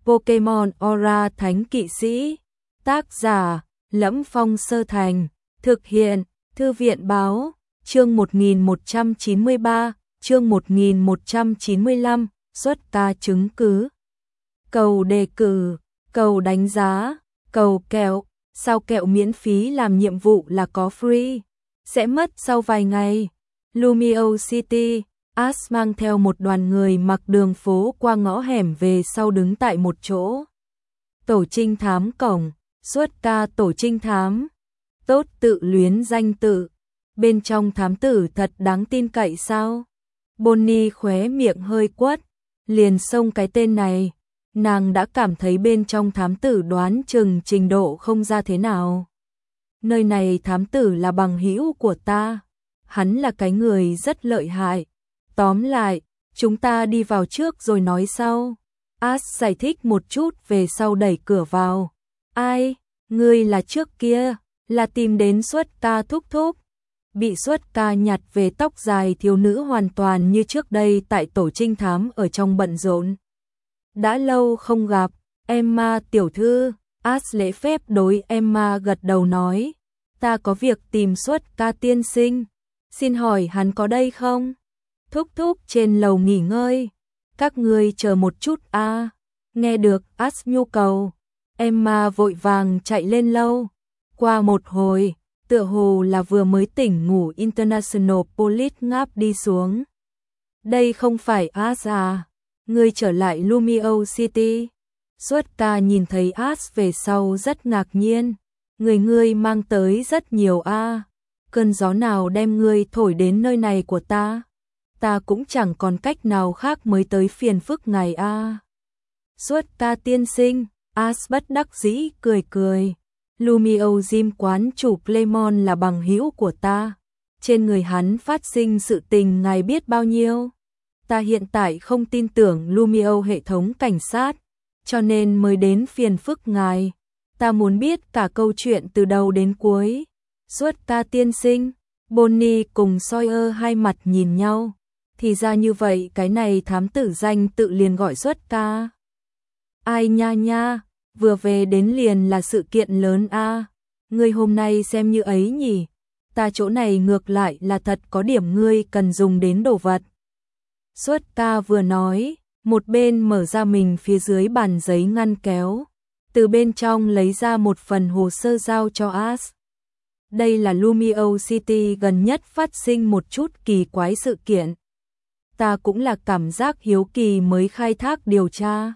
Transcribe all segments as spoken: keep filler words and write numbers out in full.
Pokemon Aura Thánh Kỵ Sĩ. Tác giả: Lẫm Phong Sơ Thành. Thực hiện: Thư viện báo. Chương một nghìn một trăm chín mươi ba, chương một nghìn một trăm chín mươi lăm, xuất ca chứng cứ. Cầu đề cử, cầu đánh giá, cầu kẹo. Sao kẹo miễn phí làm nhiệm vụ là có free? Sẽ mất sau vài ngày. Lumiose City. Ash mang theo một đoàn người mặc đường phố qua ngõ hẻm về sau đứng tại một chỗ. Tổ trinh thám cổng. Xuất ca tổ trinh thám. Tốt tự luyến danh tự. Bên trong thám tử thật đáng tin cậy sao? Bonnie khóe miệng hơi quất. Liền xông cái tên này. Nàng đã cảm thấy bên trong thám tử đoán chừng trình độ không ra thế nào. Nơi này thám tử là bằng hữu của ta. Hắn là cái người rất lợi hại. Tóm lại, chúng ta đi vào trước rồi nói sau. Ash giải thích một chút về sau đẩy cửa vào. Ai? Ngươi là trước kia, là tìm đến xuất ca thúc thúc. Bị xuất ca nhặt về tóc dài thiếu nữ hoàn toàn như trước đây tại tổ trinh thám ở trong bận rộn. Đã lâu không gặp, Emma tiểu thư. Ash lễ phép đối Emma gật đầu nói. Ta có việc tìm xuất ca tiên sinh. Xin hỏi hắn có đây không? Thúc thúc trên lầu nghỉ ngơi. Các ngươi chờ một chút a. À. Nghe được Ash nhu cầu, Emma vội vàng chạy lên lâu. Qua một hồi, tựa hồ là vừa mới tỉnh ngủ International Police ngáp đi xuống. Đây không phải Ash à? Ngươi trở lại Lumiose City. Xuất ca nhìn thấy Ash về sau rất ngạc nhiên. Người ngươi mang tới rất nhiều a. À. Cơn gió nào đem ngươi thổi đến nơi này của ta? Ta cũng chẳng còn cách nào khác mới tới phiền phức ngài a. À. Xuất ca tiên sinh. Ash bất đắc dĩ cười cười. Lumiose Gym quán chủ Clemon là bằng hữu của ta. Trên người hắn phát sinh sự tình ngài biết bao nhiêu? Ta hiện tại không tin tưởng Lumiose hệ thống cảnh sát, cho nên mới đến phiền phức ngài. Ta muốn biết cả câu chuyện từ đầu đến cuối. Xuất ca tiên sinh. Bonnie cùng Sawyer hai mặt nhìn nhau. Thì ra như vậy, cái này thám tử danh tự liền gọi xuất ca. Ai nha nha, vừa về đến liền là sự kiện lớn a. À. Ngươi hôm nay xem như ấy nhỉ? Ta chỗ này ngược lại là thật có điểm ngươi cần dùng đến đồ vật. Xuất ca vừa nói, một bên mở ra mình phía dưới bàn giấy ngăn kéo, từ bên trong lấy ra một phần hồ sơ giao cho Ash. Đây là Lumiose City gần nhất phát sinh một chút kỳ quái sự kiện. Ta cũng là cảm giác hiếu kỳ mới khai thác điều tra.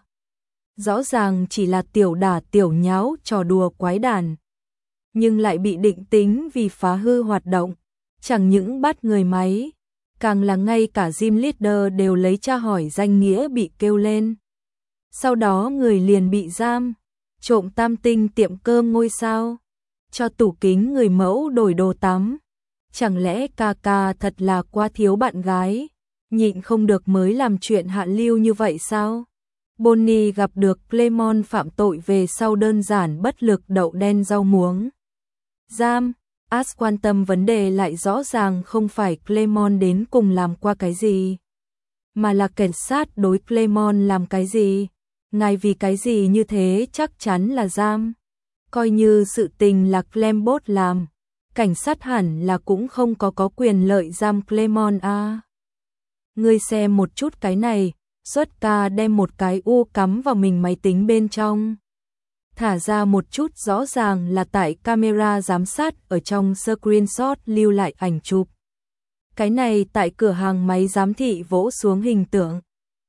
Rõ ràng chỉ là tiểu đả tiểu nháo trò đùa quái đản, nhưng lại bị định tính vì phá hư hoạt động. Chẳng những bắt người máy, càng là ngay cả gym leader đều lấy tra hỏi danh nghĩa bị kêu lên. Sau đó người liền bị giam. Trộm tam tinh tiệm cơm ngôi sao, cho tủ kính người mẫu đổi đồ tắm. Chẳng lẽ ca ca thật là quá thiếu bạn gái, nhịn không được mới làm chuyện hạ lưu như vậy sao? Bonnie gặp được Clemon phạm tội về sau đơn giản bất lực đậu đen rau muống. Giam. Ash quan tâm vấn đề lại rõ ràng không phải Clemon đến cùng làm qua cái gì, mà là cảnh sát đối Clemon làm cái gì. Ngài vì cái gì như thế chắc chắn là giam. Coi như sự tình là Clembot làm, cảnh sát hẳn là cũng không có có quyền lợi giam Clemon a. À. Ngươi xem một chút cái này. Xuất ca đem một cái u cắm vào mình máy tính bên trong. Thả ra một chút, rõ ràng là tại camera giám sát ở trong screenshot lưu lại ảnh chụp. Cái này tại cửa hàng máy giám thị vỗ xuống hình tượng.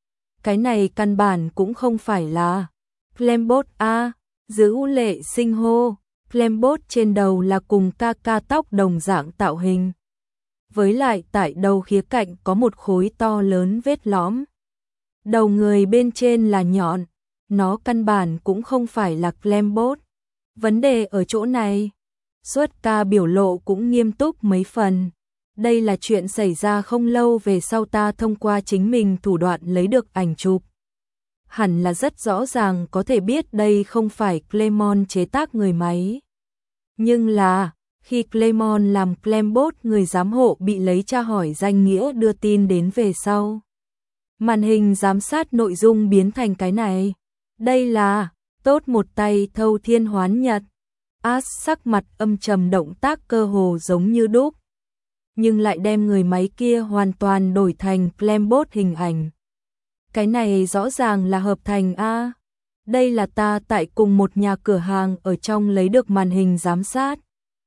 Cái này căn bản cũng không phải là Clembot a. Giữ lệ sinh hô. Clembot trên đầu là cùng ca ca tóc đồng dạng tạo hình. Với lại tại đầu khía cạnh có một khối to lớn vết lõm. Đầu người bên trên là nhọn. Nó căn bản cũng không phải là Clembot. Vấn đề ở chỗ này. Xuất ca biểu lộ cũng nghiêm túc mấy phần. Đây là chuyện xảy ra không lâu về sau, ta thông qua chính mình thủ đoạn lấy được ảnh chụp. Hẳn là rất rõ ràng có thể biết đây không phải Clemon chế tác người máy. Nhưng là, khi Clemon làm Clembot, người giám hộ bị lấy tra hỏi danh nghĩa đưa tin đến về sau. Màn hình giám sát nội dung biến thành cái này. Đây là, tốt một tay thâu thiên hoán nhật. As sắc mặt âm trầm, động tác cơ hồ giống như đúc, nhưng lại đem người máy kia hoàn toàn đổi thành Clembot hình ảnh. Cái này rõ ràng là hợp thành a. Đây là ta tại cùng một nhà cửa hàng ở trong lấy được màn hình giám sát.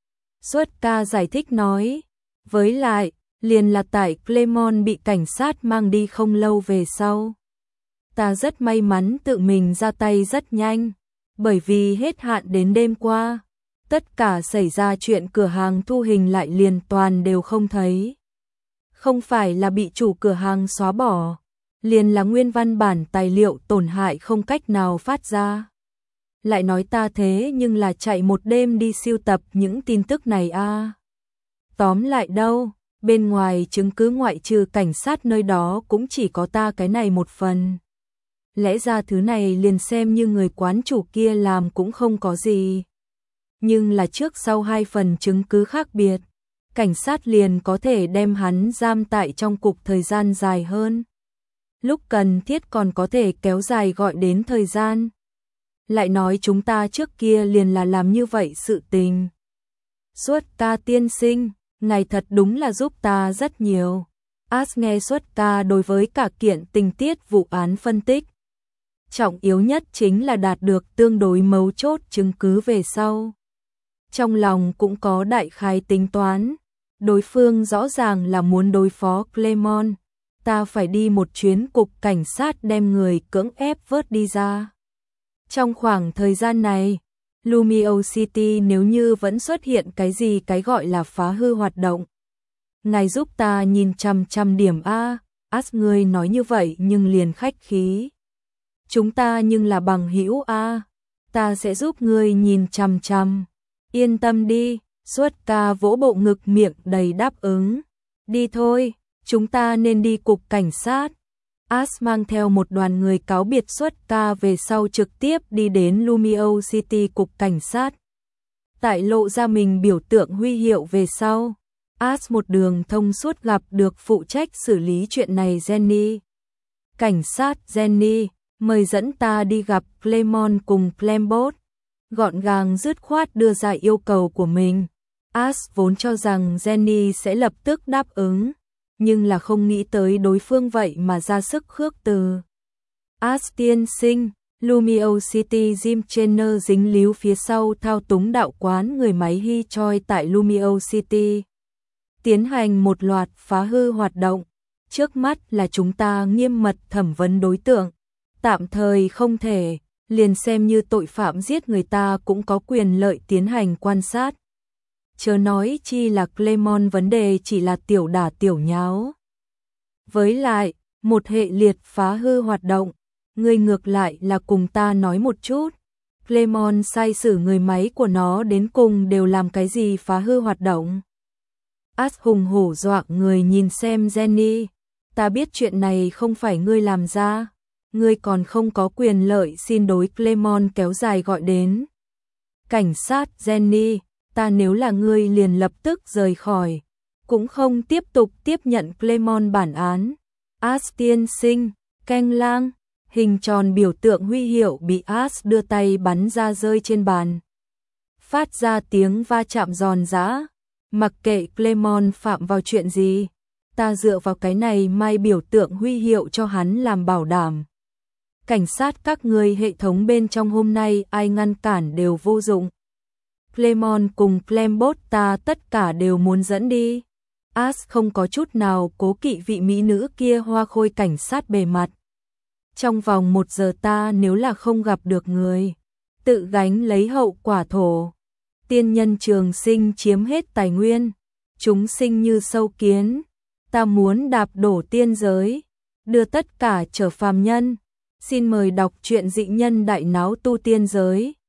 Xuất ca giải thích nói, với lại, liền là tại Clemon bị cảnh sát mang đi không lâu về sau. Ta rất may mắn tự mình ra tay rất nhanh, bởi vì hết hạn đến đêm qua, tất cả xảy ra chuyện cửa hàng thu hình lại liền toàn đều không thấy. Không phải là bị chủ cửa hàng xóa bỏ, liền là nguyên văn bản tài liệu tổn hại không cách nào phát ra. Lại nói ta thế nhưng là chạy một đêm đi siêu tập những tin tức này a. À. Tóm lại đâu, bên ngoài chứng cứ ngoại trừ cảnh sát nơi đó cũng chỉ có ta cái này một phần. Lẽ ra thứ này liền xem như người quán chủ kia làm cũng không có gì. Nhưng là trước sau hai phần chứng cứ khác biệt, cảnh sát liền có thể đem hắn giam tại trong cục thời gian dài hơn. Lúc cần thiết còn có thể kéo dài gọi đến thời gian. Lại nói chúng ta trước kia liền là làm như vậy sự tình. Xuất ca tiên sinh, ngài thật đúng là giúp ta rất nhiều. As nghe xuất ca đối với cả kiện tình tiết vụ án phân tích. Trọng yếu nhất chính là đạt được tương đối mấu chốt chứng cứ về sau. Trong lòng cũng có đại khái tính toán. Đối phương rõ ràng là muốn đối phó Clemon. Ta phải đi một chuyến cục cảnh sát đem người cưỡng ép vớt đi ra. Trong khoảng thời gian này, Lumio City nếu như vẫn xuất hiện cái gì cái gọi là phá hư hoạt động. Ngài giúp ta nhìn chằm chằm điểm A, As ngươi nói như vậy nhưng liền khách khí. Chúng ta nhưng là bằng hữu A, ta sẽ giúp ngươi nhìn chằm chằm. Yên tâm đi, Xuất ca vỗ bộ ngực miệng đầy đáp ứng. Đi thôi, chúng ta nên đi cục cảnh sát. As mang theo một đoàn người cáo biệt Xuất ca về sau trực tiếp đi đến Lumio City cục cảnh sát. Tại lộ ra mình biểu tượng huy hiệu về sau, As một đường thông suốt gặp được phụ trách xử lý chuyện này Jenny. Cảnh sát Jenny, mời dẫn ta đi gặp Clemon cùng Clembot. Gọn gàng dứt khoát đưa ra yêu cầu của mình. As vốn cho rằng Jenny sẽ lập tức đáp ứng, nhưng là không nghĩ tới đối phương vậy mà ra sức khước từ. As tiên sinh, Lumio City Jim Trainer dính líu phía sau thao túng đạo quán người máy Hi Choi tại Lumio City. Tiến hành một loạt phá hư hoạt động. Trước mắt là chúng ta nghiêm mật thẩm vấn đối tượng. Tạm thời không thể, liền xem như tội phạm giết người ta cũng có quyền lợi tiến hành quan sát. Chớ nói chi là Clemon vấn đề chỉ là tiểu đả tiểu nháo. Với lại, một hệ liệt phá hư hoạt động, người ngược lại là cùng ta nói một chút. Clemon sai sử người máy của nó đến cùng đều làm cái gì phá hư hoạt động. As hùng hổ dọa người nhìn xem Jenny. Ta biết chuyện này không phải ngươi làm ra. Ngươi còn không có quyền lợi xin đối Clemon kéo dài gọi đến. Cảnh sát Jenny, ta nếu là ngươi liền lập tức rời khỏi. Cũng không tiếp tục tiếp nhận Clemon bản án. As tiên sinh, canh lang, hình tròn biểu tượng huy hiệu bị As đưa tay bắn ra rơi trên bàn. Phát ra tiếng va chạm giòn giã. Mặc kệ Clemon phạm vào chuyện gì, ta dựa vào cái này mai biểu tượng huy hiệu cho hắn làm bảo đảm. Cảnh sát các người hệ thống bên trong hôm nay ai ngăn cản đều vô dụng. Clemon cùng Clembot ta tất cả đều muốn dẫn đi. As không có chút nào cố kỵ vị mỹ nữ kia hoa khôi cảnh sát bề mặt. Trong vòng một giờ ta nếu là không gặp được người, tự gánh lấy hậu quả thổ. Tiên nhân trường sinh chiếm hết tài nguyên, chúng sinh như sâu kiến. Ta muốn đạp đổ tiên giới, đưa tất cả trở phàm nhân. Xin mời đọc truyện Dị Nhân Đại Náo Tu Tiên Giới.